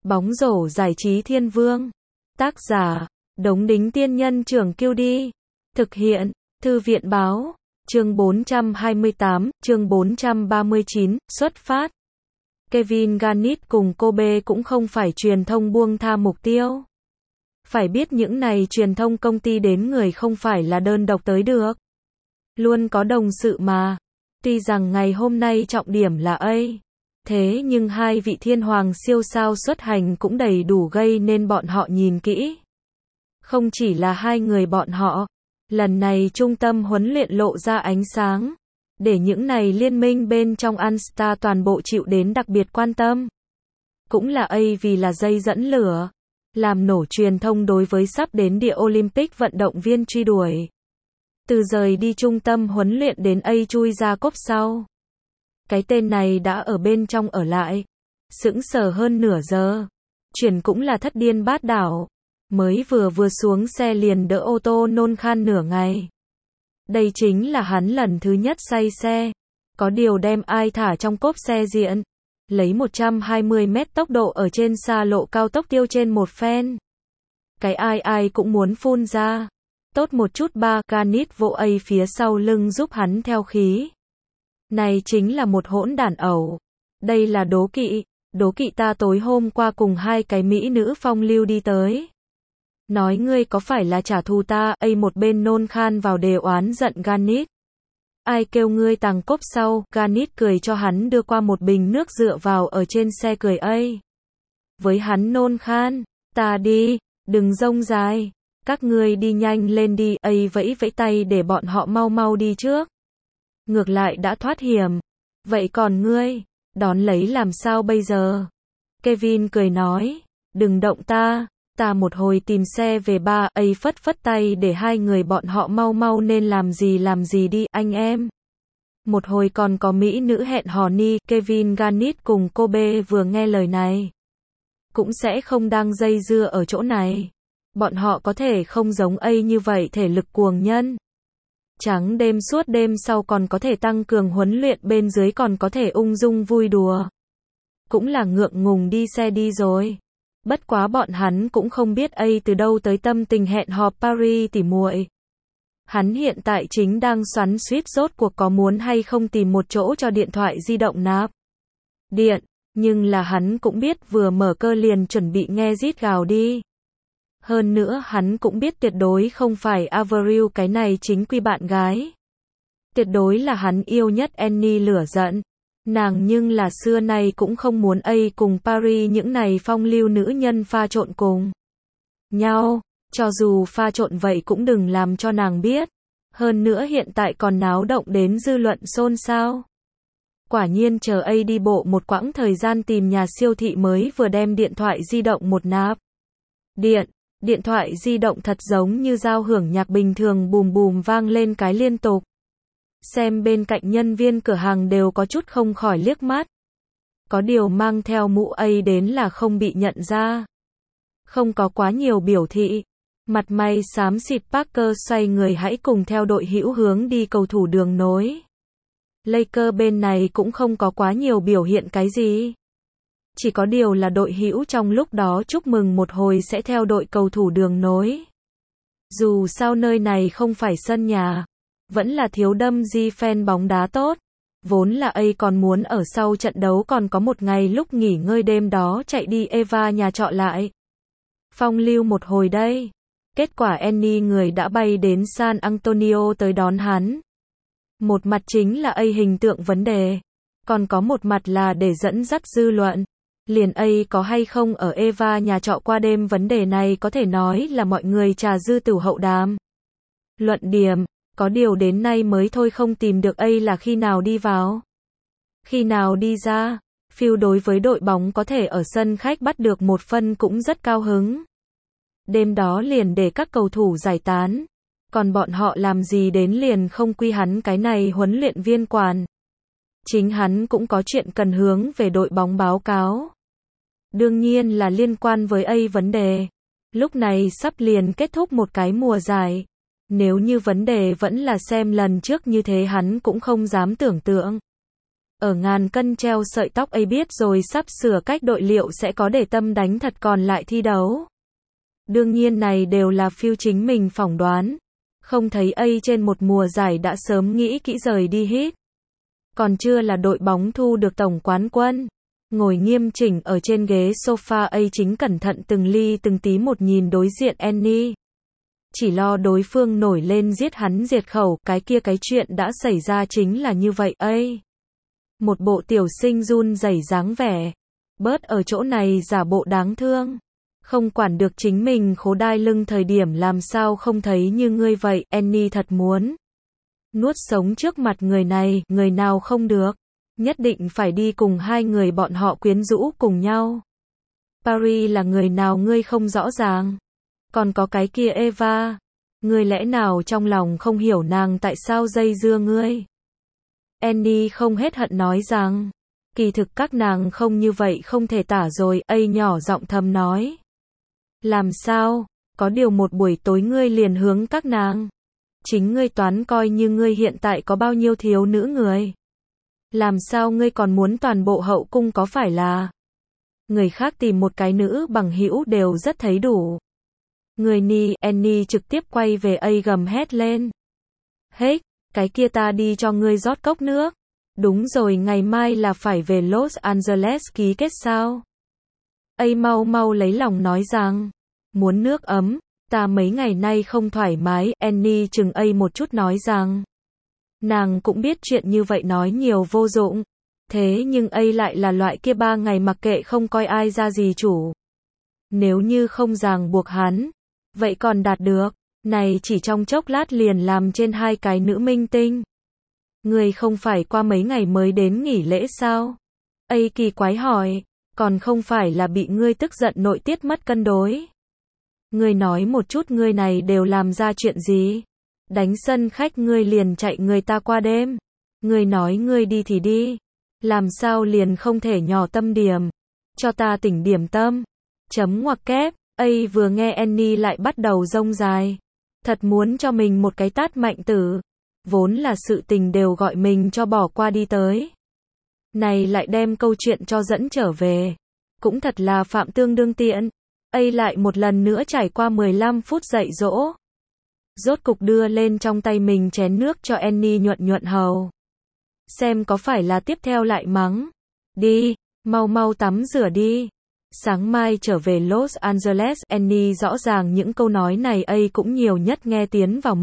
Bóng rổ giải trí thiên vương. Tác giả, Đống Đính Tiên Nhân Trưởng Kiêu Đi. Thực hiện, Thư viện Báo. Chương 428, chương 439, xuất phát. Kevin Garnett cùng Kobe cũng không phải truyền thông buông tha mục tiêu. Phải biết những này truyền thông công ty đến người không phải là đơn độc tới được. Luôn có đồng sự mà. Tuy rằng ngày hôm nay trọng điểm là A. Thế nhưng hai vị thiên hoàng siêu sao xuất hành cũng đầy đủ gây nên bọn họ nhìn kỹ. Không chỉ là hai người bọn họ. Lần này trung tâm huấn luyện lộ ra ánh sáng. Để những này liên minh bên trong All-Star toàn bộ chịu đến đặc biệt quan tâm. Cũng là A vì là dây dẫn lửa. Làm nổ truyền thông đối với sắp đến địa Olympic vận động viên truy đuổi. Từ rời đi trung tâm huấn luyện đến A chui ra cốp sau. Cái tên này đã ở bên trong ở lại. Sững sờ hơn nửa giờ. Chuyển cũng là thất điên bát đảo. Mới vừa xuống xe liền đỡ ô tô nôn khan nửa ngày. Đây chính là hắn lần thứ nhất say xe. Có điều đem ai thả trong cốp xe diện. Lấy 120 mét tốc độ ở trên xa lộ cao tốc tiêu trên một phen. Cái ai cũng muốn phun ra. Tốt một chút ba, Garnett vỗ A phía sau lưng giúp hắn theo khí. Này chính là một hỗn đản ẩu. Đây là đố kỵ ta tối hôm qua cùng hai cái mỹ nữ phong lưu đi tới. Nói ngươi có phải là trả thù ta, A một bên nôn khan vào đề oán giận Garnett. Ai kêu ngươi tàng cốp sau, Garnett cười cho hắn đưa qua một bình nước dựa vào ở trên xe cười A. Với hắn nôn khan, ta đi, đừng rông dài, các ngươi đi nhanh lên đi, A vẫy tay để bọn họ mau đi trước. Ngược lại đã thoát hiểm. Vậy còn ngươi, đón lấy làm sao bây giờ? Kevin cười nói, đừng động ta một hồi tìm xe về ba, A phất tay để hai người bọn họ mau nên làm gì đi, anh em. Một hồi còn có mỹ nữ hẹn hò ni, Kevin Garnett cùng Kobe vừa nghe lời này. Cũng sẽ không đang dây dưa ở chỗ này. Bọn họ có thể không giống A như vậy thể lực cuồng nhân. Trắng đêm suốt đêm sau còn có thể tăng cường huấn luyện bên dưới còn có thể ung dung vui đùa. Cũng là ngượng ngùng đi xe đi rồi. Bất quá bọn hắn cũng không biết A từ đâu tới tâm tình hẹn hò Paris tỉ muội. Hắn hiện tại chính đang xoắn xuýt rốt cuộc có muốn hay không tìm một chỗ cho điện thoại di động nạp điện, nhưng là hắn cũng biết vừa mở cơ liền chuẩn bị nghe rít gào đi. Hơn nữa hắn cũng biết tuyệt đối không phải Avril cái này chính quy bạn gái. Tuyệt đối là hắn yêu nhất Annie lửa giận. Nàng nhưng là xưa nay cũng không muốn A cùng Paris những này phong lưu nữ nhân pha trộn cùng nhau. Cho dù pha trộn vậy cũng đừng làm cho nàng biết. Hơn nữa hiện tại còn náo động đến dư luận xôn xao. Quả nhiên chờ A đi bộ một quãng thời gian tìm nhà siêu thị mới vừa đem điện thoại di động một nạp điện thoại di động thật giống như giao hưởng nhạc bình thường bùm vang lên cái liên tục. Xem bên cạnh nhân viên cửa hàng đều có chút không khỏi liếc mắt. Có điều mang theo mũ A đến là không bị nhận ra. Không có quá nhiều biểu thị. Mặt mày xám xịt Parker xoay người hãy cùng theo đội hữu hướng đi cầu thủ đường nối. Lakers bên này cũng không có quá nhiều biểu hiện cái gì. Chỉ có điều là đội hữu trong lúc đó chúc mừng một hồi sẽ theo đội cầu thủ đường nối. Dù sao nơi này không phải sân nhà. Vẫn là thiếu đâm di fan bóng đá tốt. Vốn là A còn muốn ở sau trận đấu còn có một ngày lúc nghỉ ngơi đêm đó chạy đi Eva nhà trọ lại. Phong lưu một hồi đây. Kết quả Annie người đã bay đến San Antonio tới đón hắn. Một mặt chính là A hình tượng vấn đề. Còn có một mặt là để dẫn dắt dư luận. Liền A có hay không ở Eva nhà trọ qua đêm vấn đề này có thể nói là mọi người trà dư tửu hậu đàm. Luận điểm. Có điều đến nay mới thôi không tìm được A là khi nào đi vào. Khi nào đi ra. Phil đối với đội bóng có thể ở sân khách bắt được một phân cũng rất cao hứng. Đêm đó liền để các cầu thủ giải tán. Còn bọn họ làm gì đến liền không quy hắn cái này huấn luyện viên quản. Chính hắn cũng có chuyện cần hướng về đội bóng báo cáo. Đương nhiên là liên quan với A vấn đề. Lúc này sắp liền kết thúc một cái mùa giải. Nếu như vấn đề vẫn là xem lần trước như thế hắn cũng không dám tưởng tượng. Ở ngàn cân treo sợi tóc ấy biết rồi sắp sửa cách đội liệu sẽ có để tâm đánh thật còn lại thi đấu. Đương nhiên này đều là phiêu chính mình phỏng đoán. Không thấy ấy trên một mùa giải đã sớm nghĩ kỹ rời đi hít. Còn chưa là đội bóng thu được tổng quán quân. Ngồi nghiêm chỉnh ở trên ghế sofa ấy chính cẩn thận từng ly từng tí một nhìn đối diện Annie. Chỉ lo đối phương nổi lên giết hắn diệt khẩu, cái chuyện đã xảy ra chính là như vậy ấy. Một bộ tiểu sinh run rẩy dáng vẻ. Bớt ở chỗ này giả bộ đáng thương. Không quản được chính mình khố đai lưng thời điểm làm sao không thấy như ngươi vậy, Annie thật muốn nuốt sống trước mặt người này, người nào không được. Nhất định phải đi cùng hai người bọn họ quyến rũ cùng nhau. Paris là người nào ngươi không rõ ràng. Còn có cái kia Eva. Ngươi lẽ nào trong lòng không hiểu nàng tại sao dây dưa ngươi? Annie không hết hận nói rằng, kỳ thực các nàng không như vậy không thể tả rồi, ấy nhỏ giọng thầm nói. Làm sao, có điều một buổi tối ngươi liền hướng các nàng. Chính ngươi toán coi như ngươi hiện tại có bao nhiêu thiếu nữ người. Làm sao ngươi còn muốn toàn bộ hậu cung có phải là người khác tìm một cái nữ bằng hữu đều rất thấy đủ. Người ni, Annie trực tiếp quay về A gầm hét lên. Hết, cái kia ta đi cho ngươi rót cốc nước. Đúng rồi, ngày mai là phải về Los Angeles ký kết sao? A mau mau lấy lòng nói rằng, muốn nước ấm, ta mấy ngày nay không thoải mái. Annie chừng A một chút nói rằng, nàng cũng biết chuyện như vậy nói nhiều vô dụng. Thế nhưng A lại là loại kia 3 ngày mặc kệ không coi ai ra gì chủ. Nếu như không ràng buộc hắn, vậy còn đạt được, này chỉ trong chốc lát liền làm trên 2 cái nữ minh tinh. Người không phải qua mấy ngày mới đến nghỉ lễ sao? A kỳ quái hỏi, còn không phải là bị ngươi tức giận nội tiết mất cân đối. Ngươi nói một chút ngươi này đều làm ra chuyện gì? Đánh sân khách ngươi liền chạy người ta qua đêm. Ngươi nói ngươi đi thì đi. Làm sao liền không thể nhỏ tâm điểm. Cho ta tỉnh điểm tâm. Chấm ngoặc kép. A vừa nghe Annie lại bắt đầu rông dài. Thật muốn cho mình một cái tát mạnh tử. Vốn là sự tình đều gọi mình cho bỏ qua đi tới. Này lại đem câu chuyện cho dẫn trở về. Cũng thật là phạm tương đương tiện. A lại một lần nữa trải qua 15 phút dạy dỗ. Rốt cục đưa lên trong tay mình chén nước cho Annie nhuận nhuận hầu. Xem có phải là tiếp theo lại mắng. Đi, mau mau tắm rửa đi. Sáng mai trở về Los Angeles. Annie rõ ràng những câu nói này A cũng nhiều nhất nghe tiến vào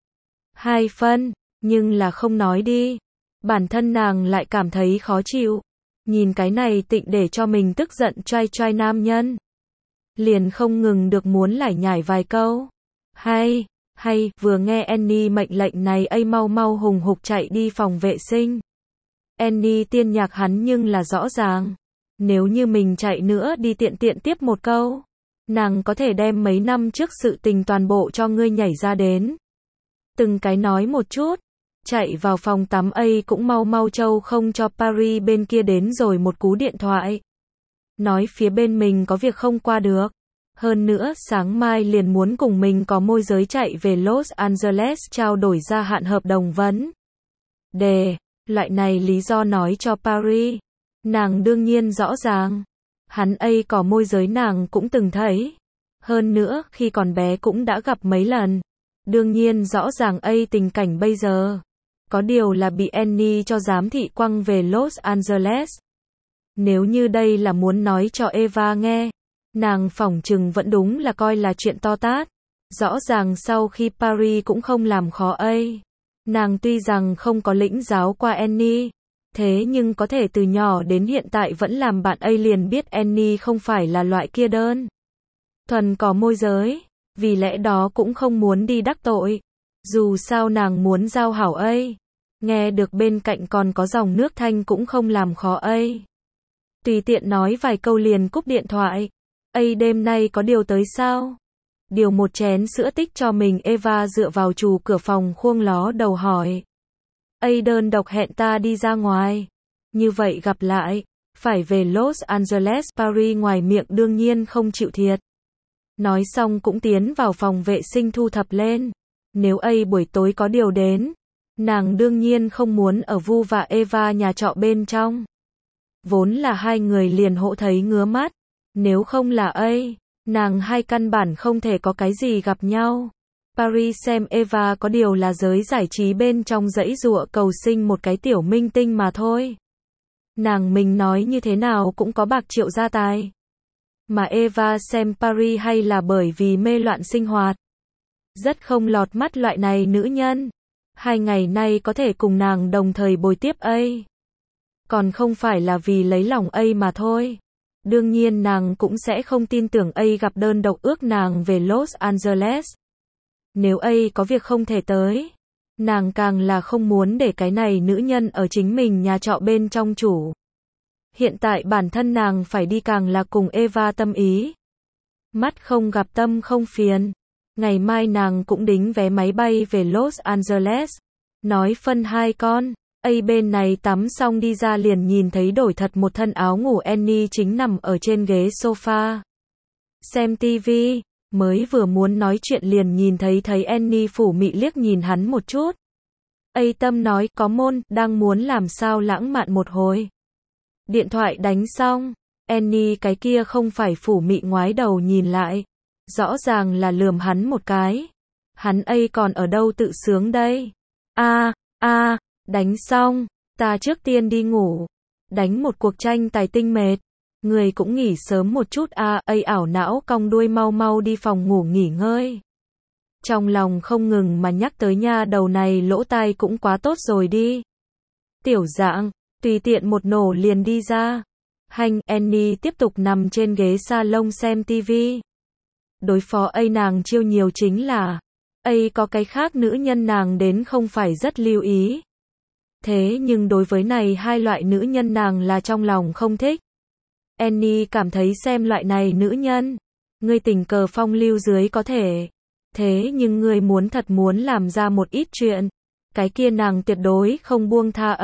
1-2 phân, nhưng là không nói đi. Bản thân nàng lại cảm thấy khó chịu. Nhìn cái này tịnh để cho mình tức giận trai nam nhân. Liền không ngừng được muốn lải nhải vài câu. Hay, vừa nghe Annie mệnh lệnh này A mau mau hùng hục chạy đi phòng vệ sinh. Annie tiên nhạc hắn nhưng là rõ ràng. Nếu như mình chạy nữa đi tiện tiếp một câu. Nàng có thể đem mấy năm trước sự tình toàn bộ cho ngươi nhảy ra đến. Từng cái nói một chút. Chạy vào phòng tắm A cũng mau mau châu không cho Paris bên kia đến rồi một cú điện thoại. Nói phía bên mình có việc không qua được. Hơn nữa sáng mai liền muốn cùng mình có môi giới chạy về Los Angeles trao đổi gia hạn hợp đồng vấn đề. Loại này lý do nói cho Paris. Nàng đương nhiên rõ ràng. Hắn A có môi giới nàng cũng từng thấy. Hơn nữa khi còn bé cũng đã gặp mấy lần. Đương nhiên rõ ràng A tình cảnh bây giờ. Có điều là bị Annie cho giám thị quăng về Los Angeles. Nếu như đây là muốn nói cho Eva nghe. Nàng phỏng chừng vẫn đúng là coi là chuyện to tát. Rõ ràng sau khi Paris cũng không làm khó A. Nàng tuy rằng không có lĩnh giáo qua Annie. Thế nhưng có thể từ nhỏ đến hiện tại vẫn làm bạn A liền biết Annie không phải là loại kia đơn thuần có môi giới. Vì lẽ đó cũng không muốn đi đắc tội. Dù sao nàng muốn giao hảo A. Nghe được bên cạnh còn có dòng nước thanh cũng không làm khó A. Tùy tiện nói vài câu liền cúp điện thoại. A đêm nay có điều tới sao? Điều một chén sữa tích cho mình. Eva dựa vào chù cửa phòng khuông ló đầu hỏi. A đơn độc hẹn ta đi ra ngoài. Như vậy gặp lại. Phải về Los Angeles. Paris ngoài miệng đương nhiên không chịu thiệt. Nói xong cũng tiến vào phòng vệ sinh thu thập lên. Nếu A buổi tối có điều đến. Nàng đương nhiên không muốn ở Vu và Eva nhà trọ bên trong. Vốn là hai người liền hộ thấy ngứa mắt. Nếu không là nàng hai căn bản không thể có cái gì gặp nhau. Paris xem Eva có điều là giới giải trí bên trong dãy dụa cầu sinh một cái tiểu minh tinh mà thôi. Nàng mình nói như thế nào cũng có bạc triệu gia tài. Mà Eva xem Paris hay là bởi vì mê loạn sinh hoạt. Rất không lọt mắt loại này nữ nhân. 2 ngày nay có thể cùng nàng đồng thời bồi tiếp còn không phải là vì lấy lòng mà thôi. Đương nhiên nàng cũng sẽ không tin tưởng gặp đơn độc ước nàng về Los Angeles. Nếu có việc không thể tới, nàng càng là không muốn để cái này nữ nhân ở chính mình nhà trọ bên trong chủ. Hiện tại bản thân nàng phải đi càng là cùng Eva tâm ý. Mắt không gặp tâm không phiền. Ngày mai nàng cũng đính vé máy bay về Los Angeles. Nói phân 2 con. Bên này tắm xong đi ra liền nhìn thấy đổi thật một thân áo ngủ Annie chính nằm ở trên ghế sofa. Xem tivi. Mới vừa muốn nói chuyện liền nhìn thấy Annie phủ mị liếc nhìn hắn một chút. Tâm nói có môn, đang muốn làm sao lãng mạn một hồi. Điện thoại đánh xong. Annie cái kia không phải phủ mị ngoái đầu nhìn lại. Rõ ràng là lườm hắn một cái. Hắn còn ở đâu tự sướng đây. Đánh xong, ta trước tiên đi ngủ. Đánh một cuộc tranh tài tinh mệt. Người cũng nghỉ sớm một chút ảo não cong đuôi mau mau đi phòng ngủ nghỉ ngơi. Trong lòng không ngừng mà nhắc tới nha đầu này lỗ tai cũng quá tốt rồi đi. Tiểu dạng, tùy tiện một nổ liền đi ra. Annie tiếp tục nằm trên ghế salon xem tivi. Đối phó nàng chiêu nhiều chính là có cái khác nữ nhân nàng đến không phải rất lưu ý. Thế nhưng đối với này hai loại nữ nhân nàng là trong lòng không thích. Annie cảm thấy xem loại này nữ nhân, ngươi tình cờ phong lưu dưới có thể. Thế nhưng ngươi thật muốn làm ra một ít chuyện, cái kia nàng tuyệt đối không buông tha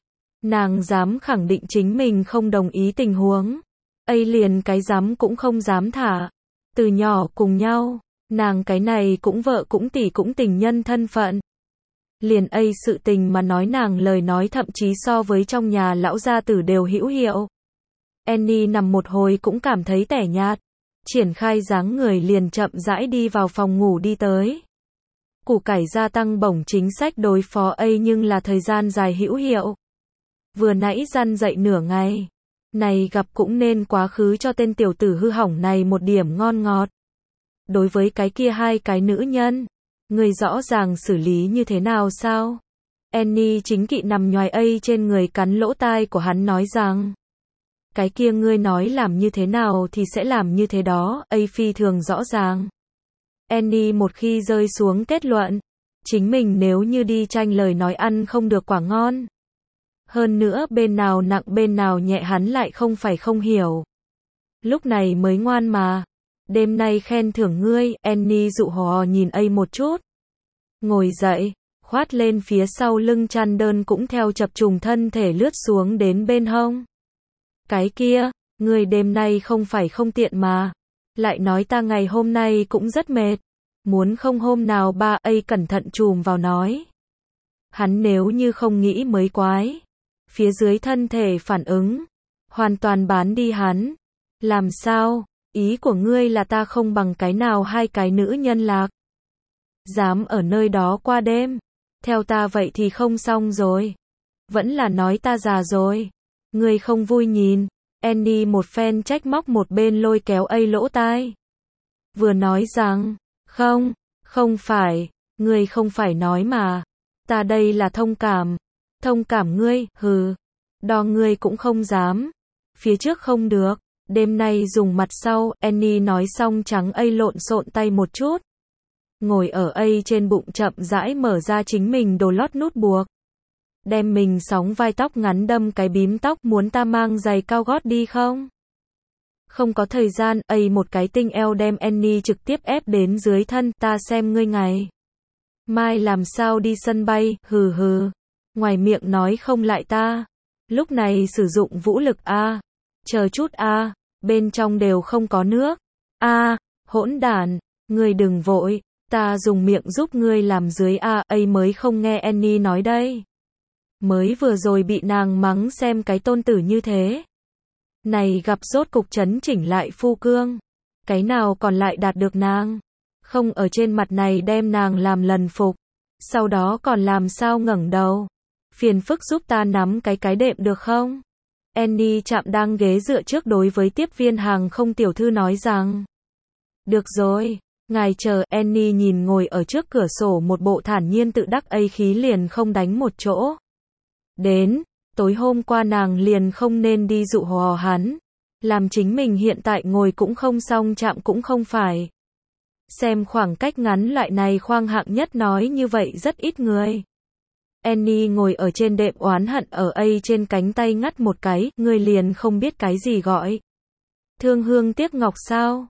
Nàng dám khẳng định chính mình không đồng ý tình huống. Liền cái dám cũng không dám thả. Từ nhỏ cùng nhau, nàng cái này cũng vợ cũng tỷ cũng tình nhân thân phận. Liền sự tình mà nói nàng lời nói thậm chí so với trong nhà lão gia tử đều hữu hiệu. Annie nằm một hồi cũng cảm thấy tẻ nhạt. Triển khai dáng người liền chậm rãi đi vào phòng ngủ đi tới. Củ cải gia tăng bổng chính sách đối phó nhưng là thời gian dài hữu hiệu. Vừa nãy răn dậy nửa ngày. Này gặp cũng nên quá khứ cho tên tiểu tử hư hỏng này một điểm ngon ngọt. Đối với cái kia hai cái nữ nhân, người rõ ràng xử lý như thế nào sao? Annie chính kỵ nằm nhoài trên người cắn lỗ tai của hắn nói rằng. Cái kia ngươi nói làm như thế nào thì sẽ làm như thế đó, phi thường rõ ràng. Annie một khi rơi xuống kết luận, chính mình nếu như đi tranh lời nói ăn không được quả ngon. Hơn nữa bên nào nặng bên nào nhẹ hắn lại không phải không hiểu. Lúc này mới ngoan mà. Đêm nay khen thưởng ngươi, Annie dụ hò nhìn một chút. Ngồi dậy, khoát lên phía sau lưng chăn đơn cũng theo chập trùng thân thể lướt xuống đến bên hông. Cái kia, ngươi đêm nay không phải không tiện mà. Lại nói ta ngày hôm nay cũng rất mệt. Muốn không hôm nào ba cẩn thận chùm vào nói. Hắn nếu như không nghĩ mới quái. Phía dưới thân thể phản ứng. Hoàn toàn bán đi hắn. Làm sao? Ý của ngươi là ta không bằng cái nào hai cái nữ nhân lạc. Dám ở nơi đó qua đêm. Theo ta vậy thì không xong rồi. Vẫn là nói ta già rồi. Ngươi không vui nhìn. Annie một phen trách móc một bên lôi kéo lỗ tai. Vừa nói rằng, không phải, ngươi không phải nói mà. Ta đây là thông cảm. Thông cảm ngươi, hừ. Đo ngươi cũng không dám. Phía trước không được. Đêm nay dùng mặt sau, Annie nói xong trắng lộn xộn tay một chút. Ngồi ở trên bụng chậm rãi mở ra chính mình đồ lót nút buộc. Đem mình sóng vai tóc ngắn đâm cái bím tóc muốn ta mang giày cao gót đi không? Không có thời gian, một cái tinh eo đem Annie trực tiếp ép đến dưới thân, ta xem ngươi ngày. Mai làm sao đi sân bay, hừ hừ. Ngoài miệng nói không lại ta. Lúc này sử dụng vũ lực Chờ chút bên trong đều không có nước. Hỗn đản, ngươi đừng vội. Ta dùng miệng giúp ngươi làm dưới a, ấy mới không nghe Annie nói đây. Mới vừa rồi bị nàng mắng xem cái tôn tử như thế. Này gặp rốt cục chấn chỉnh lại phu cương. Cái nào còn lại đạt được nàng. Không ở trên mặt này đem nàng làm lần phục. Sau đó còn làm sao ngẩng đầu. Phiền phức giúp ta nắm cái đệm được không? Annie chạm đang ghế dựa trước đối với tiếp viên hàng không tiểu thư nói rằng. Được rồi, ngài chờ. Annie nhìn ngồi ở trước cửa sổ một bộ thản nhiên tự đắc ấy khí liền không đánh một chỗ. Đến, tối hôm qua nàng liền không nên đi dụ hò hắn. Làm chính mình hiện tại ngồi cũng không xong chạm cũng không phải. Xem khoảng cách ngắn lại này khoang hạng nhất nói như vậy rất ít người. Annie ngồi ở trên đệm oán hận ở ấy trên cánh tay ngắt một cái, người liền không biết cái gì gọi. Thương hương tiếc ngọc sao?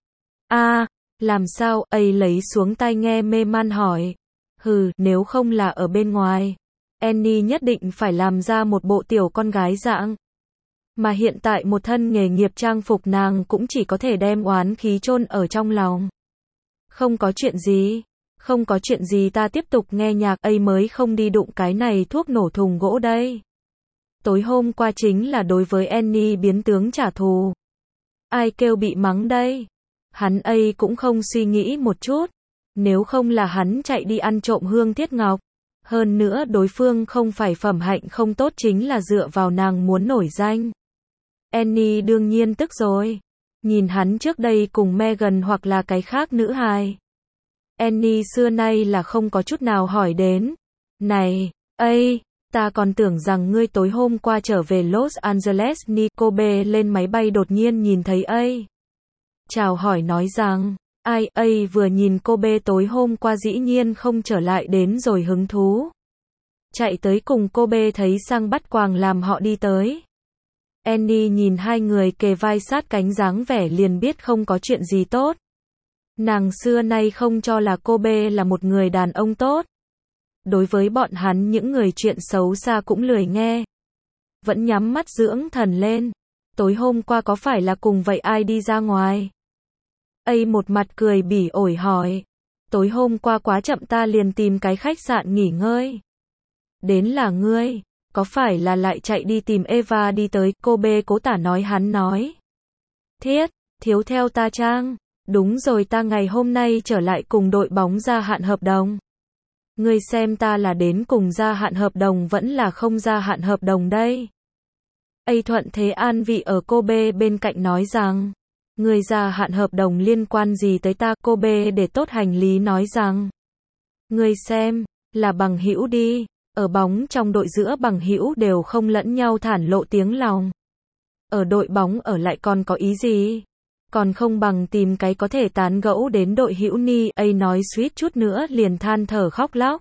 Làm sao? Ấy lấy xuống tai nghe mê man hỏi. Nếu không là ở bên ngoài. Annie nhất định phải làm ra một bộ tiểu con gái dạng. Mà hiện tại một thân nghề nghiệp trang phục nàng cũng chỉ có thể đem oán khí chôn ở trong lòng. Không có chuyện gì. Không có chuyện gì ta tiếp tục nghe nhạc ấy mới không đi đụng cái này thuốc nổ thùng gỗ đây. Tối hôm qua chính là đối với Annie biến tướng trả thù. Ai kêu bị mắng đây? Hắn ấy cũng không suy nghĩ một chút. Nếu không là hắn chạy đi ăn trộm hương thiết ngọc. Hơn nữa đối phương không phải phẩm hạnh không tốt chính là dựa vào nàng muốn nổi danh. Annie đương nhiên tức rồi. Nhìn hắn trước đây cùng Megan hoặc là cái khác nữ hài. Annie xưa nay là không có chút nào hỏi đến. Này, ta còn tưởng rằng ngươi tối hôm qua trở về Los Angeles ni Kobe lên máy bay đột nhiên nhìn thấy chào hỏi nói rằng, vừa nhìn Kobe tối hôm qua dĩ nhiên không trở lại đến rồi hứng thú. Chạy tới cùng Kobe thấy sang bắt quàng làm họ đi tới. Annie nhìn hai người kề vai sát cánh dáng vẻ liền biết không có chuyện gì tốt. Nàng xưa nay không cho là Kobe là một người đàn ông tốt. Đối với bọn hắn những người chuyện xấu xa cũng lười nghe. Vẫn nhắm mắt dưỡng thần lên. Tối hôm qua có phải là cùng vậy ai đi ra ngoài? Một mặt cười bỉ ổi hỏi. Tối hôm qua quá chậm ta liền tìm cái khách sạn nghỉ ngơi. Đến là ngươi, có phải là lại chạy đi tìm Eva đi tới? Kobe cố tả nói hắn nói. Thiết, thiếu theo ta trang. Đúng rồi ta ngày hôm nay trở lại cùng đội bóng gia hạn hợp đồng. Ngươi xem ta là đến cùng gia hạn hợp đồng vẫn là không gia hạn hợp đồng đây. Thuận thế an vị ở Kobe bên cạnh nói rằng. Ngươi gia hạn hợp đồng liên quan gì tới ta? Kobe để tốt hành lý nói rằng. Ngươi xem, là bằng hữu đi. Ở bóng trong đội giữa bằng hữu đều không lẫn nhau thản lộ tiếng lòng. Ở đội bóng ở lại còn có ý gì? Còn không bằng tìm cái có thể tán gẫu đến đội hữu ni. Nói suýt chút nữa liền than thở khóc lóc.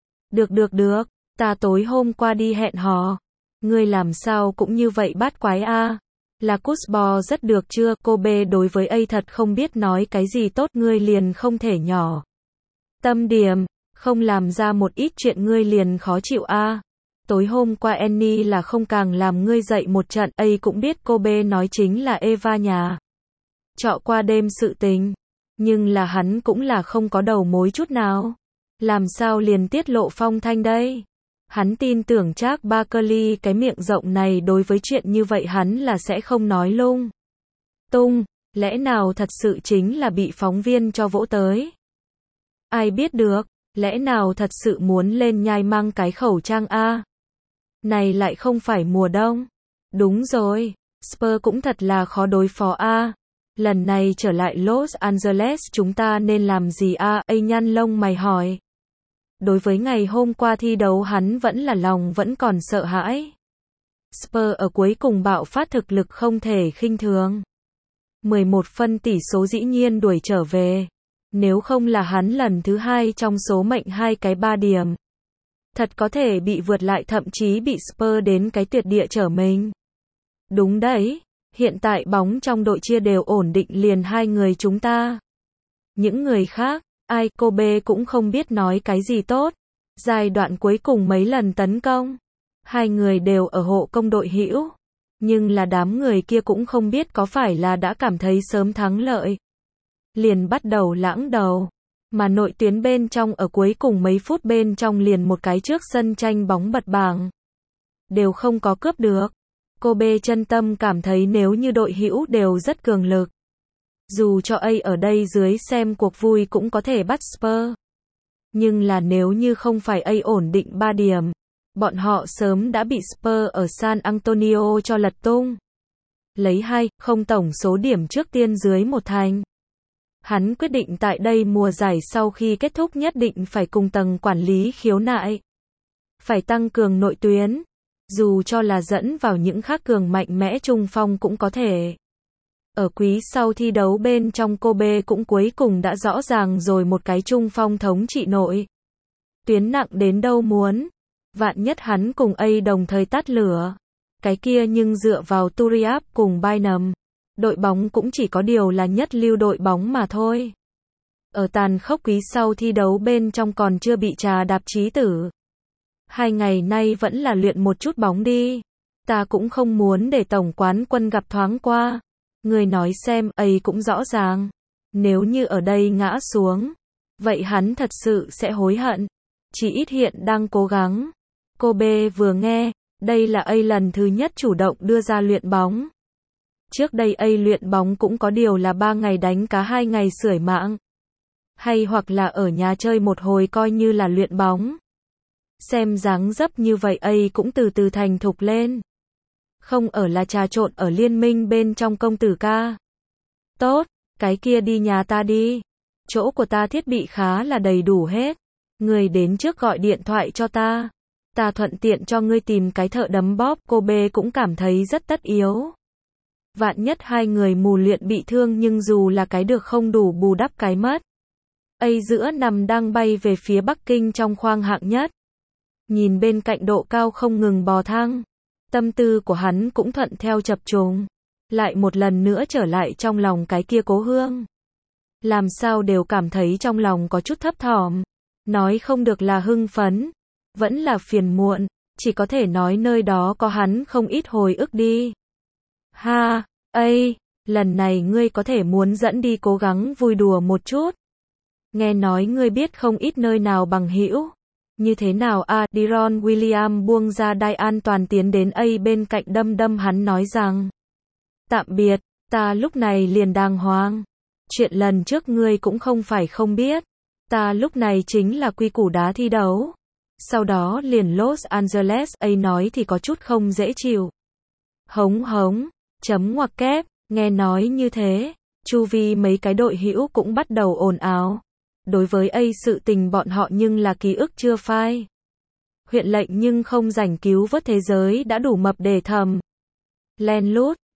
Được, ta tối hôm qua đi hẹn hò. Ngươi làm sao cũng như vậy bát quái Là Cusbo rất được chưa? Kobe đối với thật không biết nói cái gì tốt. Ngươi liền không thể nhỏ tâm điểm, không làm ra một ít chuyện ngươi liền khó chịu Tối hôm qua Annie là không càng làm ngươi dậy một trận. Cũng biết Kobe nói chính là Eva nhà trọ qua đêm sự tình. Nhưng là hắn cũng là không có đầu mối chút nào. Làm sao liền tiết lộ phong thanh đây? Hắn tin tưởng Charles Barkley cái miệng rộng này đối với chuyện như vậy hắn là sẽ không nói lung tung. Lẽ nào thật sự chính là bị phóng viên cho vỗ tới? Ai biết được, lẽ nào thật sự muốn lên nhai mang cái khẩu trang Này lại không phải mùa đông. Đúng rồi, Spurs cũng thật là khó đối phó Lần này trở lại Los Angeles chúng ta nên làm gì nhăn lông mày hỏi. Đối với ngày hôm qua thi đấu hắn vẫn là lòng vẫn còn sợ hãi. Spurs ở cuối cùng bạo phát thực lực không thể khinh thường. 11 phân tỷ số dĩ nhiên đuổi trở về. Nếu không là hắn lần thứ hai trong số mệnh 2 cái 3 điểm. Thật có thể bị vượt lại thậm chí bị Spurs đến cái tuyệt địa trở mình. Đúng đấy, hiện tại bóng trong đội chia đều ổn định liền hai người chúng ta. Những người khác, Kobe cũng không biết nói cái gì tốt. Giai đoạn cuối cùng mấy lần tấn công, hai người đều ở hộ công đội hữu. Nhưng là đám người kia cũng không biết có phải là đã cảm thấy sớm thắng lợi. Liền bắt đầu lãng đầu. Mà nội tuyến bên trong ở cuối cùng mấy phút bên trong liền một cái trước sân tranh bóng bật bảng. Đều không có cướp được. Kobe chân tâm cảm thấy nếu như đội hữu đều rất cường lực. Dù cho A ở đây dưới xem cuộc vui cũng có thể bắt Spurs. Nhưng là nếu như không phải A ổn định 3 điểm, bọn họ sớm đã bị Spurs ở San Antonio cho lật tung. Lấy 2-0 tổng số điểm trước tiên dưới một thành. Hắn quyết định tại đây mùa giải sau khi kết thúc nhất định phải cùng tầng quản lý khiếu nại. Phải tăng cường nội tuyến. Dù cho là dẫn vào những khác cường mạnh mẽ trung phong cũng có thể. Ở quý sau thi đấu bên trong Kobe cũng cuối cùng đã rõ ràng rồi một cái trung phong thống trị nội tuyến nặng đến đâu muốn. Vạn nhất hắn cùng A đồng thời tắt lửa. Cái kia nhưng dựa vào Turiaf cùng Bynum. Đội bóng cũng chỉ có điều là nhất lưu đội bóng mà thôi. Ở tàn khốc quý sau thi đấu bên trong còn chưa bị trà đạp chí tử. 2 ngày nay vẫn là luyện một chút bóng đi. Ta cũng không muốn để tổng quán quân gặp thoáng qua. Người nói xem, A cũng rõ ràng. Nếu như ở đây ngã xuống, vậy hắn thật sự sẽ hối hận. Chỉ ít hiện đang cố gắng. Kobe vừa nghe, đây là A lần thứ nhất chủ động đưa ra luyện bóng. Trước đây A luyện bóng cũng có điều là 3 ngày đánh cá 2 ngày sưởi mạng. Hay hoặc là ở nhà chơi một hồi coi như là luyện bóng. Xem dáng dấp như vậy A cũng từ từ thành thục lên. Không ở là trà trộn ở liên minh bên trong công tử ca. Tốt, cái kia đi nhà ta đi. Chỗ của ta thiết bị khá là đầy đủ hết. Người đến trước gọi điện thoại cho ta. Ta thuận tiện cho ngươi tìm cái thợ đấm bóp. Kobe cũng cảm thấy rất tất yếu. Vạn nhất hai người mù luyện bị thương nhưng dù là cái được không đủ bù đắp cái mất. A giữa nằm đang bay về phía Bắc Kinh trong khoang hạng nhất. Nhìn bên cạnh độ cao không ngừng bò thang. Tâm tư của hắn cũng thuận theo chập trùng. Lại một lần nữa trở lại trong lòng cái kia cố hương. Làm sao đều cảm thấy trong lòng có chút thấp thỏm. Nói không được là hưng phấn. Vẫn là phiền muộn. Chỉ có thể nói nơi đó có hắn không ít hồi ức đi. Ha, A, lần này ngươi có thể muốn dẫn đi cố gắng vui đùa một chút. Nghe nói ngươi biết không ít nơi nào bằng hữu. Như thế nào à, Deron Williams buông ra đai an toàn tiến đến A bên cạnh đâm hắn nói rằng. Tạm biệt, ta lúc này liền đàng hoàng. Chuyện lần trước ngươi cũng không phải không biết. Ta lúc này chính là quy củ đá thi đấu. Sau đó liền Los Angeles, A nói thì có chút không dễ chịu. Hống hống, chấm ngoặc kép, nghe nói như thế, chu vi mấy cái đội hữu cũng bắt đầu ồn ào. Đối với A sự tình bọn họ nhưng là ký ức chưa phai. Huyện lệnh nhưng không rảnh cứu vớt thế giới đã đủ mập để thầm. Len lút,